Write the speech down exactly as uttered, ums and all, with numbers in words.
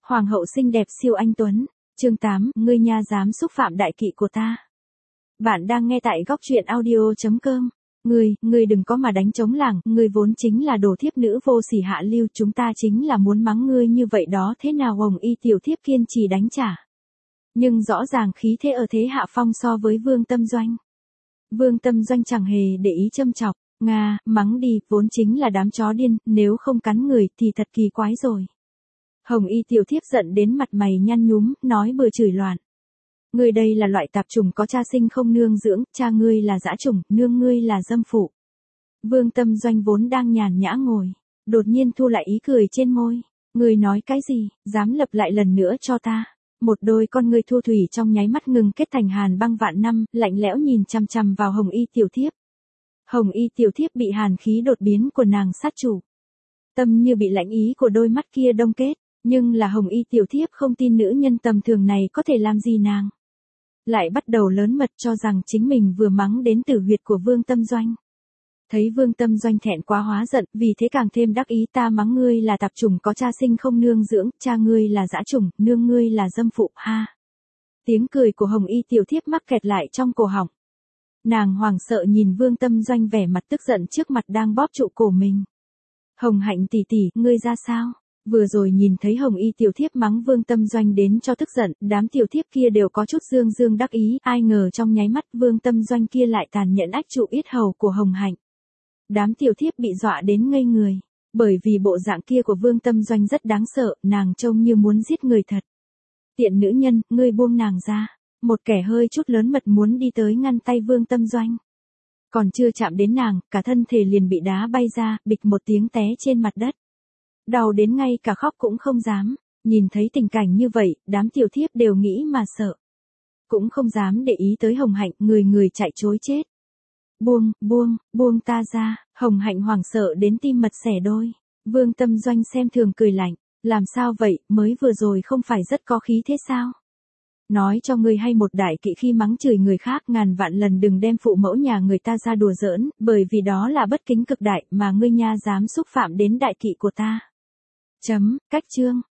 Hoàng hậu xinh đẹp siêu anh tuấn. Chương tám, ngươi nha dám xúc phạm đại kỵ của ta. Bạn đang nghe tại góc truyện audio chấm com. Ngươi, ngươi đừng có mà đánh trống lảng, ngươi vốn chính là đồ thiếp nữ vô sỉ hạ lưu, chúng ta chính là muốn mắng ngươi như vậy đó, thế nào Hồng Y tiểu thiếp kiên trì đánh trả. Nhưng rõ ràng khí thế ở thế hạ phong so với Vương Tâm Doanh. Vương Tâm Doanh chẳng hề để ý châm chọc, Nga, mắng đi, vốn chính là đám chó điên, nếu không cắn người thì thật kỳ quái rồi. Hồng Y tiểu thiếp giận đến mặt mày nhăn nhúm, nói bừa chửi loạn. Ngươi đây là loại tạp chủng có cha sinh không nương dưỡng, cha ngươi là dã chủng, nương ngươi là dâm phụ. Vương Tâm Doanh vốn đang nhàn nhã ngồi, đột nhiên thu lại ý cười trên môi. Ngươi nói cái gì, dám lập lại lần nữa cho ta. Một đôi con ngươi thu thủy trong nháy mắt ngừng kết thành hàn băng vạn năm, lạnh lẽo nhìn chằm chằm vào Hồng Y tiểu thiếp. Hồng Y tiểu thiếp bị hàn khí đột biến của nàng sát chủ. Tâm như bị lạnh ý của đôi mắt kia đông kết, nhưng là Hồng Y tiểu thiếp không tin nữ nhân tầm thường này có thể làm gì nàng. Lại bắt đầu lớn mật cho rằng chính mình vừa mắng đến tử huyệt của Vương Tâm Doanh. Thấy Vương Tâm Doanh thẹn quá hóa giận, vì thế càng thêm đắc ý, ta mắng ngươi là tạp chủng có cha sinh không nương dưỡng, cha ngươi là dã chủng, nương ngươi là dâm phụ, ha. Tiếng cười của Hồng Y tiểu thiếp mắc kẹt lại trong cổ họng. Nàng hoảng sợ nhìn Vương Tâm Doanh vẻ mặt tức giận trước mặt đang bóp trụ cổ mình. Hồng Hạnh tỷ tỷ, ngươi ra sao? Vừa rồi nhìn thấy Hồng Y tiểu thiếp mắng Vương Tâm Doanh đến cho tức giận, đám tiểu thiếp kia đều có chút dương dương đắc ý, ai ngờ trong nháy mắt Vương Tâm Doanh kia lại tàn nhẫn ách trụ yết hầu của Hồng Hạnh. Đám tiểu thiếp bị dọa đến ngây người, bởi vì bộ dạng kia của Vương Tâm Doanh rất đáng sợ, nàng trông như muốn giết người thật. Tiện nữ nhân, ngươi buông nàng ra. Một kẻ hơi chút lớn mật muốn đi tới ngăn tay Vương Tâm Doanh. Còn chưa chạm đến nàng, cả thân thể liền bị đá bay ra, bịch một tiếng té trên mặt đất. Đau đến ngay cả khóc cũng không dám, nhìn thấy tình cảnh như vậy, đám tiểu thiếp đều nghĩ mà sợ. Cũng không dám để ý tới Hồng Hạnh, người người chạy trối chết. Buông, buông, buông ta ra, Hồng Hạnh hoảng sợ đến tim mật xẻ đôi. Vương Tâm Doanh xem thường cười lạnh, làm sao vậy, mới vừa rồi không phải rất có khí thế sao? Nói cho ngươi hay một đại kỵ khi mắng chửi người khác ngàn vạn lần đừng đem phụ mẫu nhà người ta ra đùa giỡn, bởi vì đó là bất kính cực đại mà ngươi nha dám xúc phạm đến đại kỵ của ta. Chấm, cách chương.